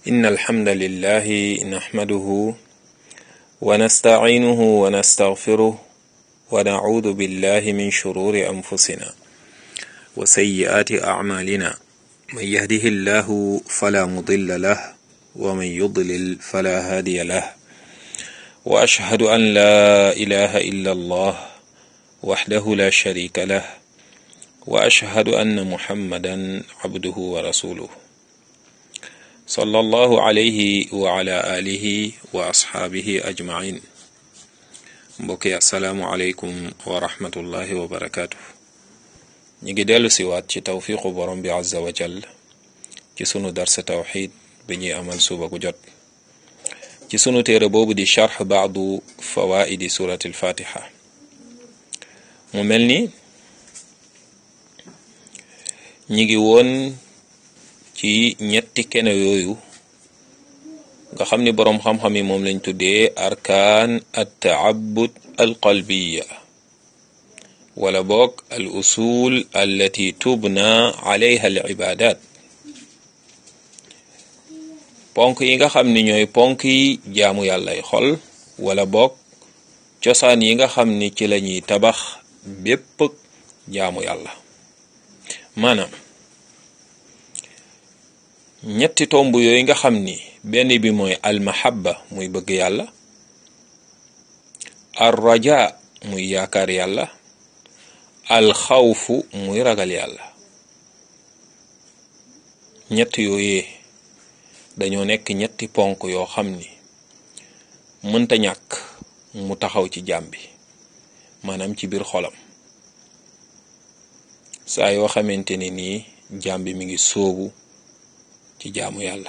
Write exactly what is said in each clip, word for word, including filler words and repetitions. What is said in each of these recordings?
إن الحمد لله نحمده ونستعينه ونستغفره ونعوذ بالله من شرور أنفسنا وسيئات أعمالنا من يهده الله فلا مضل له ومن يضلل فلا هادي له وأشهد أن لا إله إلا الله وحده لا شريك له وأشهد أن محمدا عبده ورسوله صلى الله عليه وعلى آله وأصحابه أجمعين mbokki assalaamu aleykum wa rahmatullahi wa barakaatu. ñu ngi dellu siwaat ci tawfiqu borom bi azza wa jall ci sunu darsa tawxid bi ñuy amal suba gu jot ci sunu téere boobu di charx baadu fawaidi surati alfatiha. mu mel ni ñi ngi woon ci ñetti kene yooyu nga xam ni boroom xam-xam yi moom lañ tuddee arkaan at taabud al qalbiya wala boog al usul allati tubna alayha al ibadat, ponk yi nga xam ni ñooy ponk yi jaamu yàllay xol wala boog cosaan yi nga xam ni ci lañuy tabax bépp jaamu yàlla. maanaam ñetti tomb yooyu nga xam ni benn bi mooy almahabba muy bëgg yàlla, ar raja muy yaakaar yàlla, al xawfu muy ragal yàlla. ñett yooyee dañoo nekk ñetti ponk yoo xam ni mënta ñàkk mu taxaw ci jaam bi, maanaam ci biir xolam saa yoo xamante ni nii jaam bi mi ngi sóobu ci jaamu yàlla.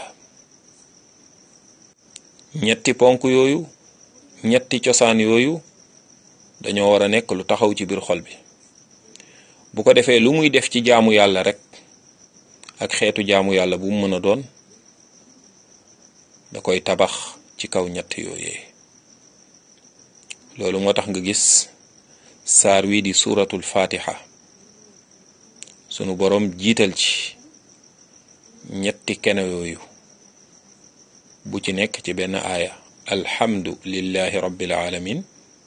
ñetti ponk yooyu ñetti cosaan yooyu dañoo war a nekk lu taxaw ci biir xol bi, bu ko defee lu muy def ci jaamu yàlla rek ak xeetu jaamu yàlla bu mu mën a doon da koy tabax ci kaw ñett yooyee. loolu moo tax nga gis saar wi di suuratul fatiha sunu boroom jiital ci ñetti kene yooyu bu ci nekk ci benn aaya. alhamdu lillahi rabbil alamin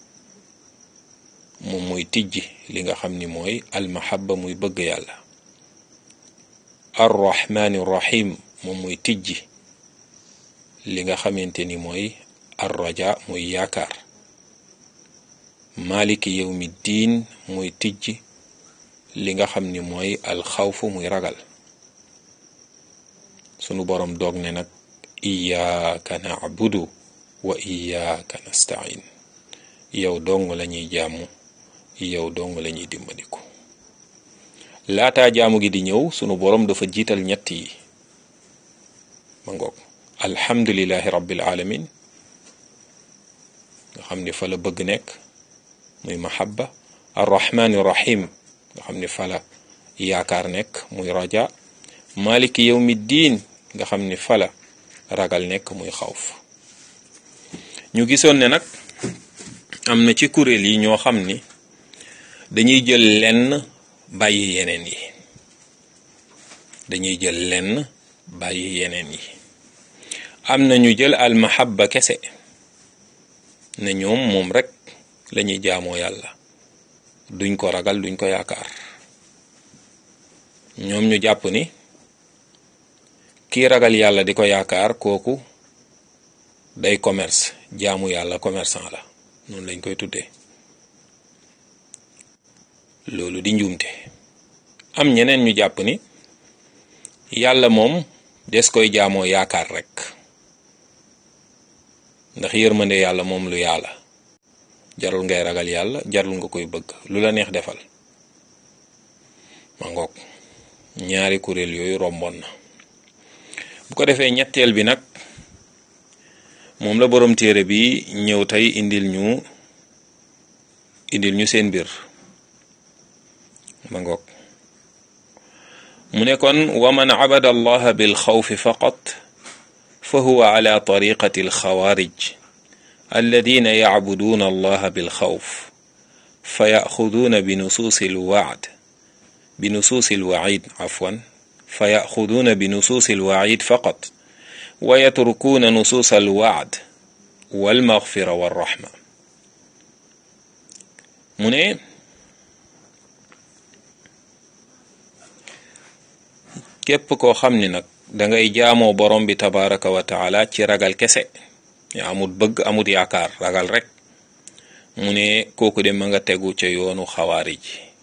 moom mooy tijji li nga xam ni mooy almahabba muy bëgg yàlla. arrahmani rahim moom mooy tijji li nga xamante ni mooy arraja muy yaakaar. maliki yawmi diin muy tijji li nga xam ni mooy alxawfu muy ragal. sunu boroom doog ne nag iyyaka na'budu wa iyyaka nasta'in, yow dong la ñuy jaamu, yow dong la ñuy dimbandiku. laataa jaamu gi di ñëw sunu boroom dafa jiital ñett yi ma ngoog. alhamdulillahi rabbil alamin nga xam ni fa la bëgg nekk muy mahabba. arrahmani rahim nga xam ni fa la yaakaar nekk muy raja. maliki yawmi diin nga xam ni fa la ragal nekk muy xawf. ñu gisoon ne nag am na ci kuréel yi ñoo xam ni dañuy jël lenn bàyyi yeneen yi dañuy jël lenn bàyyi yeneen yi am na ñu jël almahabba kese ne ñoom moom rek lañuy jaamoo yàlla, duñ ko ragal duñ ko yaakaar. ñoom ñu jàpp ni kii ragal yàlla di ko yaakaar kooku day commerce, jaamu yàlla commerçant la, noonu lañ koy tuddee. loolu di njuumte. am ñeneen ñu jàpp ni yàlla moom des koy jaamoo yaakaar rek, ndax yërmande yàlla moom lu yàlla jarul ngay ragal yàlla, jarul nga koy bëgg, lu la neex defal. ma ngoog ñaari kuréel yooyu romboon na. bu ko defee ñetteel bi nag moom la boroom téere bi ñëw tey indil ñu indil ñu seen mbir ma ngoog. mu ne kon wa man abada allaha bil xawfi faqat fa huwa ala tariqati al xawaarij alladina yacbuduuna allaha bil xawf fa yaxuduuna bi nusuusi al wacd bi nusuusi al wacid afwan fa yaxuduuna bi nusuusi al wacid faqat wa yatrukuuna nusuus al waad wal maghfira war rahma. mu ne képp koo xam ni nag dangay jaamoo borom bi tabaraka wa taala ci ragal kese, yaa amut bëgg amut yaakaar, ragal rek, mu ne kooku de ma nga tegu ca yoonu xawaarij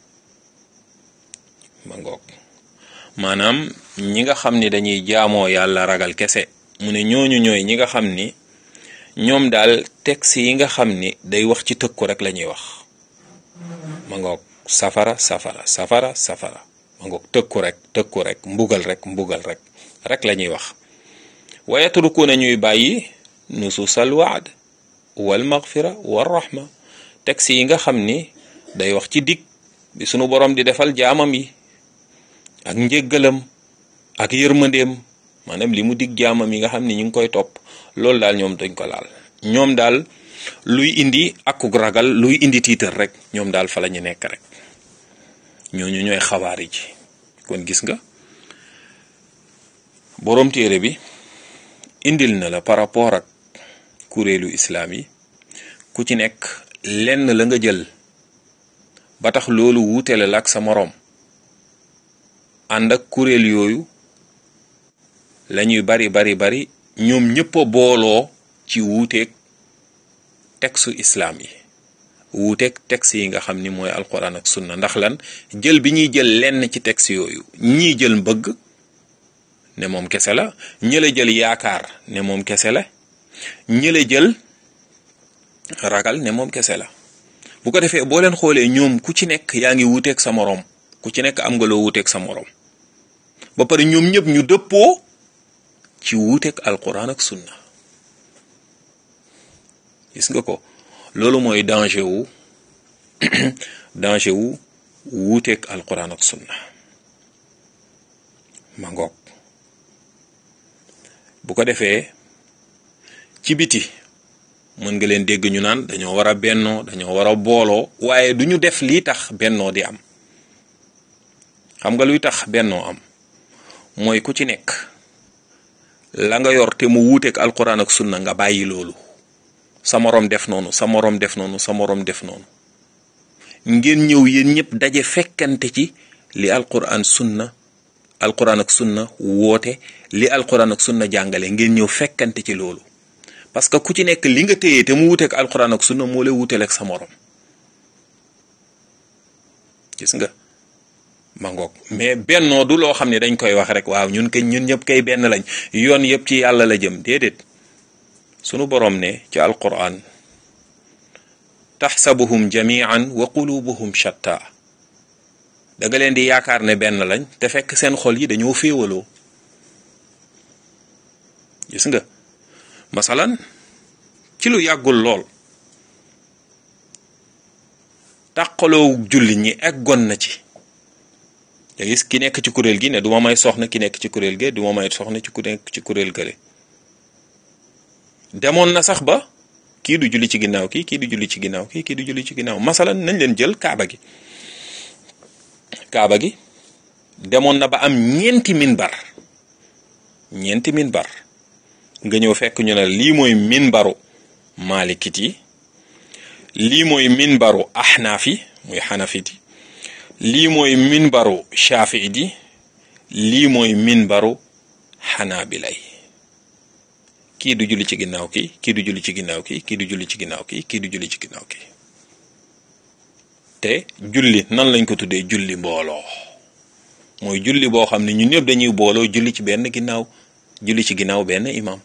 ma ngoog. maanaam ñi nga xam ni dañuy jaamoo yàlla ragal kese, mu ne ñooñu ñooy ñi nga xam ni ñoom daal texte yi nga xam ni day wax ci tëkku rek la ñuy wax ma ngoog. safara safara safara safara ma ngoog. tëkku rek tëkku rek mbugal rek mbugal rek rek la ñuy wax. wa yatrukuuna ñuy bàyyi nusuusal waad wal maghfira war rahma, texte yi nga xam ni day wax ci dig bi sunu borom di defal jaamam yi, ak njéggalam ak yërmandeem, maanaam li mu dig jaamam yi nga xam ni ñu ngi koy topp, loolu daal ñoom dañ ko laal. ñoom daal luy indi akuk ragal, luy indi tiitar rek, ñoom daal fa la ñu nekk rek. ñooñu ñooy xawaari ji. kon gis nga boroom téere bi indil na la par rapport ak kuréelu islaam yi, ku ci nekk lenn la nga jël ba tax loolu wuutele la ak sa moroom. ànd ak kuréel yooyu lañuy bari bari bari ñoom ñëpp a booloo ci wuuteeg textu islaam yi, wuuteeg texte yi nga xam ni mooy alquran ak sunna. ndax lan? jël bi ñuy jël lenn ci texte yooyu, ñii jël mbëgg ne moom kese la, ñëla jël yaakaar ne moom kese la, ñëla jël ragal ne moom kese la. bu ko defee boo leen xoolee ñoom ku ci nekk yaa ngi wuuteeg sa moroom, ku ci nekk am nga loo wuuteeg sa moroom, ba pare ñoom ñëpp ñu dëppoo ci wuuteeg alquran ak sunna. gis nga ko, loolu mooy danger wu danger wu wuuteeg alquran ak sunna ma ngoog. bu ko defee ci biti mën nga leen dégg ñu naan dañoo war a bennoo, dañoo war a booloo, waaye du ñu def lii tax bennoo di am. xam nga luy tax bennoo am mooy ku ci nekk la nga yor te mu wuuteeg alquran ak sunna nga bàyyi loolu, sa moroom def noonu, sa moroom def noonu, sa moroom def noonu, ngeen ñëw yéen ñëpp daje fekkante ci li alquran sunna alquran ak sunna woote, li alquran ak sunna jàngale, ngeen ñëw fekkante ci loolu. parce que ku ci nekk li nga téye te mu wuuteeg alquran ak sunna moo lay wuuteel ak sa moroom. gis nga ma ngoog. mais bennoo du loo xam ne dañ koy wax rek, waaw ñun kay ñun ñëpp kay benn lañ, yoon yëpp ci yàlla la jëm. déedéet, sunu boroom ne ci alquran taxsabuhum jamian wa qulubuhum shatta, da nga leen di yaakaar ne benn lañ te fekk seen xol yi dañoo féewaloo. gis nga masalan ci lu yàggul lool tàqaloo julli ñi eggoon na ci. da gis ki nekk ci kuréel gi ne du ma may soxna ki nekk ci kuréel ge du ma may soxna ci ku nekk ci kuréel gële. demoon na sax ba kii du julli ci ginnaaw kii kii du julli ci ginnaaw kii kii du julli ci ginnaaw. masalan nañ leen jël kaaba gi. kaaba gi demoon na ba am ñeenti minbar ñeenti minbar nga ñëw fekk ñu ne lii mooy minbaru maalikit yi, lii mooy minbaru ahnaaf yi muy xanafit yi, lii mooy minbaru shafiit yi, lii mooy minbaru xanaabila yi. kii du julli ci ginnaaw kii kii du julli ci ginnaaw kii kii du julli ci ginnaaw kii kii du julli ci ginnaaw kii. te julli nan lañ ko tuddee? julli mbooloo. mooy julli boo xam ne ñun ñëpp dañuy booloo julli ci benn ginnaaw julli ci ginnaaw benn imam.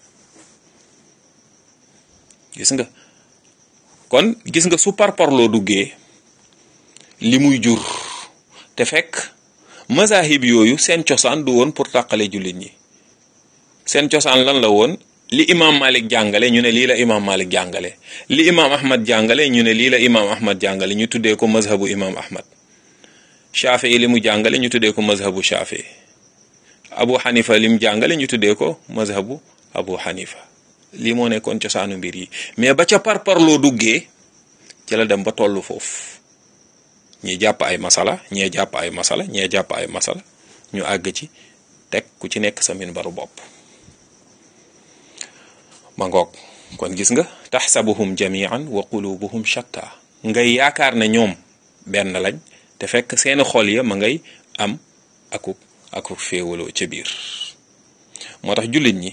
gis nga kon gis nga su parparloo duggee li muy jur, te fekk mazahib yooyu seen cosaan du woon pour tàqale jullit ñi. seen cosaan lan la woon? li imam Malik jàngale ñu ne lii la imam Malik jàngale, li imam Ahmad jàngale ñu ne lii la imam Ahmad jàngale, ñu tuddee ko mazhabu imam Ahmad. Shafii li mu jàngale ñu tuddee ko mazhabu Shafii. Abu Hanifa li mu jàngale ñu tuddee ko mazhabu Abu Hanifa. lii moo nekkoon cosaanu mbir yi. mais ba ca parparloo duggee ci la dem ba tollu foofu, ñi jàpp ay masala ñee jàpp ay masala ñee jàpp ay masala ñu àgg ci teg ku ci nekk sa minbaru bopp. ma ngoog kon gis nga taxsabuhum jamian wa qulubuhum shatta ngay yaakaar ne ñoom benn lañ te fekk seeni xol ya ma ngay am akuk akuk féewaloo ca biir moo tax jullit ñi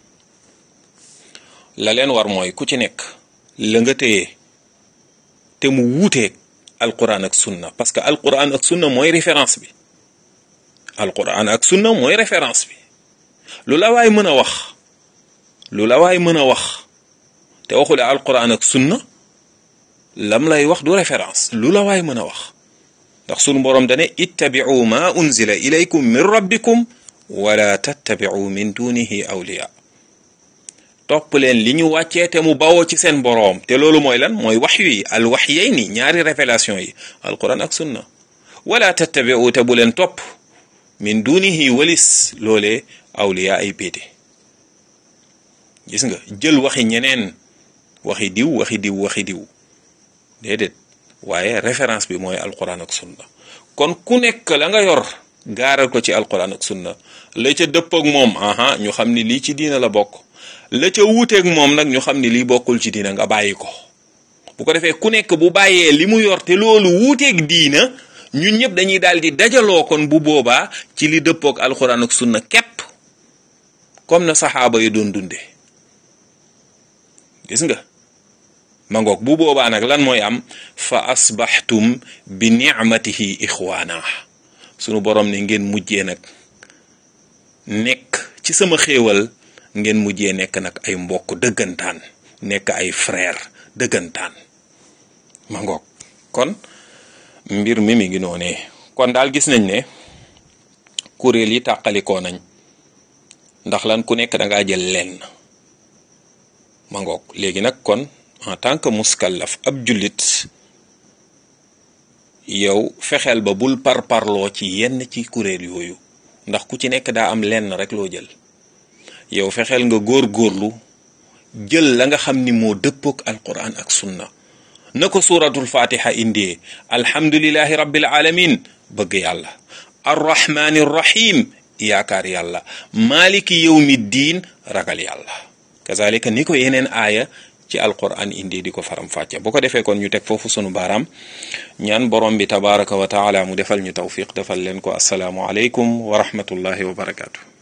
la leen war mooy ku ci nekk la nga téye te mu wuuteeg alquran ak sunna parce que alquran ak sunna mooy référence bi alquran ak sunna mooy référence bi lu la waay mën a wax lu la waay mën a wax te waxule alquran ak sunna lam lay wax du référence lu la waay mën a wax ndax sunu boroom dane ittabi'u ma unzila ilaykum min rabbikum wala tattabi'u min dunihi awliya topp leen li ñu wàccee te mu bawoo ci seen boroom te loolu mooy lan mooy waxyu yi al waxyayni ñaari révélation yi alquran ak sunna wala tattabi'u te bu leen topp min dunihi walis loolee awliya ay péete gis nga jël waxi ñeneen waxi diw waxi diw waxi diw déedéet waaye référence bi mooy alquran ak sunna kon ku nekk la nga yor gaaral ko ci alquran ak sunna la ca dëpp ak moom aha ñu xam ni lii ci diina la bokk la ca wuuteeg moom nag ñu xam ni lii bokkul ci diina nga bàyyi ko bu ko defee ku nekk bu bàyyee li mu yor te loolu wuuteeg diina ñun ñëpp dañuy daal di dajaloo kon bu boobaa ci li dëppook alquran ak sunna képp comme na saxaaba yi doon dunde gis nga ma ngoog bu boobaa nag lan mooy am fa asbaxtum bi nicmatihi ixwaana sunu borom ne ngeen mujjee nag nekk ci sama xéewal ngeen mujjee nekk nag ay mbokk dëggantaan nekk ay frère dëggantaan ma ngoog kon mbir mi mi ngi noonee kon daal gis nañ ne kuréel yi tàqalikoo nañ ndax lan ku nekk da ngaa jël lenn ma ngoog léegi nag kon en tant que muskallaf ab jullit yow fexeel ba bul par parloo ci yenn ci kuréel yooyu ndax ku ci nekk daa am lenn rek loo jël yow fexeel nga góor góorlu jël la nga xam ni moo dëppook alquran ak sunna na ko suratul fatiha indee alhamdulillahi rabbil alamin bëgg yàlla arrahmani rahim yaakaar yàlla maliki yawmi diin ragal yàlla kazalika ni ko yeneen aaya ci alquran indi di ko faram fàcce bu ko defee kon ñu teg foofu sunu baaraam ñaan borom bi tabaraka wa taala mu defal ñu tawfiq defal leen ko assalaamu aleykum wa rahmatullahi wa barakaatu